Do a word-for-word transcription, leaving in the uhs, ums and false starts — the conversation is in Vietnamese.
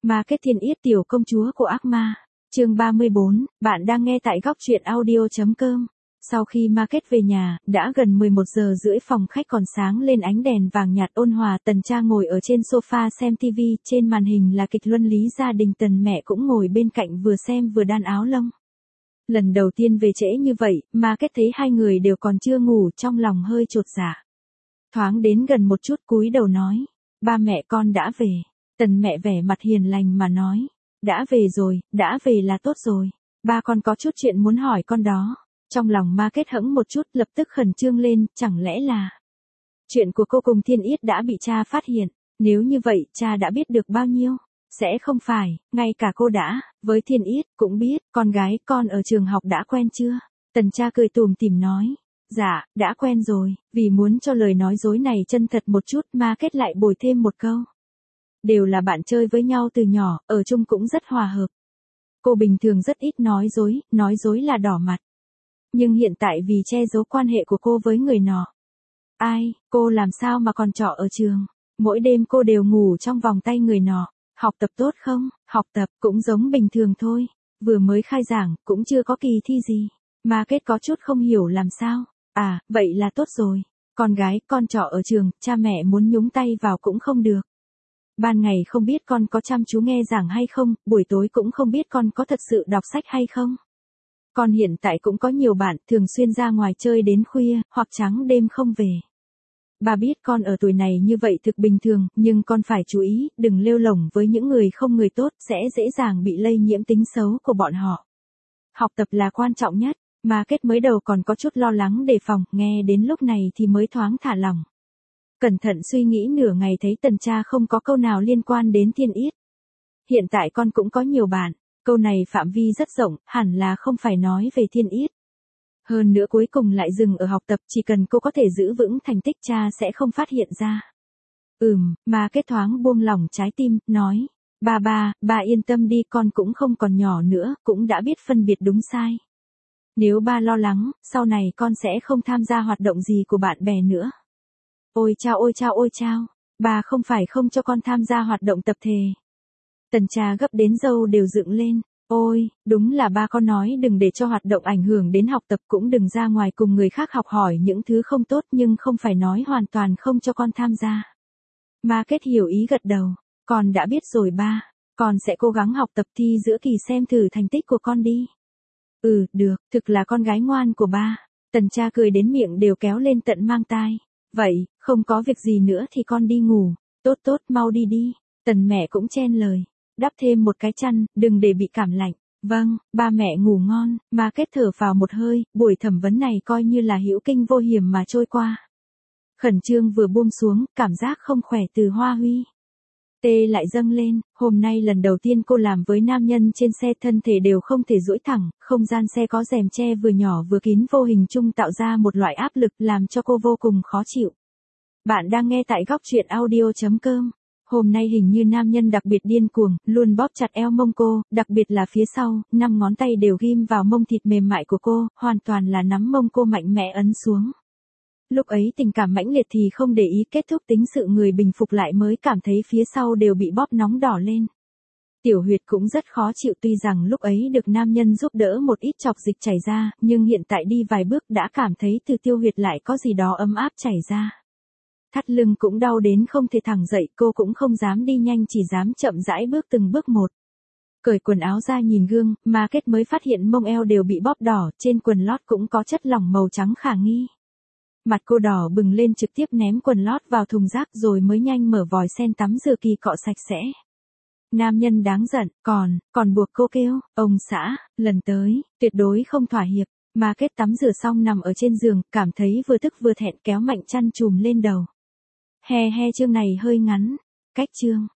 Market Thiên Yết tiểu công chúa của ác ma. Chương ba mươi bốn, bạn đang nghe tại góc truyện audio chấm com. Sau khi Market về nhà, đã gần mười một giờ rưỡi, phòng khách còn sáng lên ánh đèn vàng nhạt ôn hòa. Tần cha ngồi ở trên sofa xem tivi, trên màn hình là kịch luân lý gia đình. Tần mẹ cũng ngồi bên cạnh vừa xem vừa đan áo lông. Lần đầu tiên về trễ như vậy, Market thấy hai người đều còn chưa ngủ, trong lòng hơi chột dạ. Thoáng đến gần một chút cúi đầu nói, ba mẹ con đã về. Tần mẹ vẻ mặt hiền lành mà nói, đã về rồi, đã về là tốt rồi. Ba con có chút chuyện muốn hỏi con đó. Trong lòng Market hững một chút, lập tức khẩn trương lên, chẳng lẽ là chuyện của cô cùng Thiên Yết đã bị cha phát hiện. Nếu như vậy, cha đã biết được bao nhiêu? Sẽ không phải, ngay cả cô đã, với Thiên Yết, cũng biết. Con gái con ở trường học đã quen chưa? Tần cha cười tủm tỉm nói, dạ, đã quen rồi. Vì muốn cho lời nói dối này chân thật một chút, Market lại bồi thêm một câu. Đều là bạn chơi với nhau từ nhỏ, ở chung cũng rất hòa hợp. Cô bình thường rất ít nói dối, nói dối là đỏ mặt. Nhưng hiện tại vì che giấu quan hệ của cô với người nọ. Ai, cô làm sao mà còn trọ ở trường? Mỗi đêm cô đều ngủ trong vòng tay người nọ. Học tập tốt không? Học tập cũng giống bình thường thôi. Vừa mới khai giảng, cũng chưa có kỳ thi gì. Market có chút không hiểu làm sao. À, vậy là tốt rồi. Con gái, con trọ ở trường, cha mẹ muốn nhúng tay vào cũng không được. Ban ngày không biết con có chăm chú nghe giảng hay không, buổi tối cũng không biết con có thật sự đọc sách hay không. Con hiện tại cũng có nhiều bạn thường xuyên ra ngoài chơi đến khuya, hoặc trắng đêm không về. Bà biết con ở tuổi này như vậy thực bình thường, nhưng con phải chú ý, đừng lêu lổng với những người không người tốt, sẽ dễ dàng bị lây nhiễm tính xấu của bọn họ. Học tập là quan trọng nhất. Market mới đầu còn có chút lo lắng đề phòng, nghe đến lúc này thì mới thoáng thả lỏng. Cẩn thận suy nghĩ nửa ngày thấy tần cha không có câu nào liên quan đến Thiên Yết. Hiện tại con cũng có nhiều bạn, câu này phạm vi rất rộng, hẳn là không phải nói về Thiên Yết. Hơn nữa cuối cùng lại dừng ở học tập, chỉ cần cô có thể giữ vững thành tích cha sẽ không phát hiện ra. Ừm, mà kết thoáng buông lỏng trái tim, nói, ba ba, ba yên tâm đi, con cũng không còn nhỏ nữa, cũng đã biết phân biệt đúng sai. Nếu ba lo lắng, sau này con sẽ không tham gia hoạt động gì của bạn bè nữa. Ôi chao ôi chao ôi chao, bà không phải không cho con tham gia hoạt động tập thể. Tần cha gấp đến râu đều dựng lên, ôi, đúng là ba con nói đừng để cho hoạt động ảnh hưởng đến học tập, cũng đừng ra ngoài cùng người khác học hỏi những thứ không tốt, nhưng không phải nói hoàn toàn không cho con tham gia. Market hiểu ý gật đầu, con đã biết rồi ba, con sẽ cố gắng học tập, thi giữa kỳ xem thử thành tích của con đi. Ừ, được, thực là con gái ngoan của ba. Tần cha cười đến miệng đều kéo lên tận mang tai. Vậy, không có việc gì nữa thì con đi ngủ. Tốt tốt, mau đi đi. Tần mẹ cũng chen lời. Đắp thêm một cái chăn, đừng để bị cảm lạnh. Vâng, ba mẹ ngủ ngon. Market thở vào một hơi, buổi thẩm vấn này coi như là hữu kinh vô hiểm mà trôi qua. Khẩn trương vừa buông xuống, cảm giác không khỏe từ Hoa Huy. Tê lại dâng lên, hôm nay lần đầu tiên cô làm với nam nhân trên xe, thân thể đều không thể duỗi thẳng, không gian xe có rèm che vừa nhỏ vừa kín, vô hình chung tạo ra một loại áp lực làm cho cô vô cùng khó chịu. Bạn đang nghe tại góc truyện audio chấm com. Hôm nay hình như nam nhân đặc biệt điên cuồng, luôn bóp chặt eo mông cô, đặc biệt là phía sau, năm ngón tay đều ghim vào mông thịt mềm mại của cô, hoàn toàn là nắm mông cô mạnh mẽ ấn xuống. Lúc ấy tình cảm mãnh liệt thì không để ý, kết thúc tính sự người bình phục lại mới cảm thấy phía sau đều bị bóp nóng đỏ lên. Tiểu huyệt cũng rất khó chịu, tuy rằng lúc ấy được nam nhân giúp đỡ một ít chọc dịch chảy ra, nhưng hiện tại đi vài bước đã cảm thấy từ tiêu huyệt lại có gì đó ấm áp chảy ra. Thắt lưng cũng đau đến không thể thẳng dậy, cô cũng không dám đi nhanh, chỉ dám chậm rãi bước từng bước một. Cởi quần áo ra nhìn gương, Market mới phát hiện mông eo đều bị bóp đỏ, trên quần lót cũng có chất lỏng màu trắng khả nghi. Mặt cô đỏ bừng lên, trực tiếp ném quần lót vào thùng rác rồi mới nhanh mở vòi sen tắm rửa kỳ cọ sạch sẽ. Nam nhân đáng giận, còn, còn buộc cô kêu, ông xã, lần tới, tuyệt đối không thỏa hiệp. Market tắm rửa xong nằm ở trên giường, cảm thấy vừa tức vừa thẹn, kéo mạnh chăn chùm lên đầu. He he, chương này hơi ngắn. Cách chương.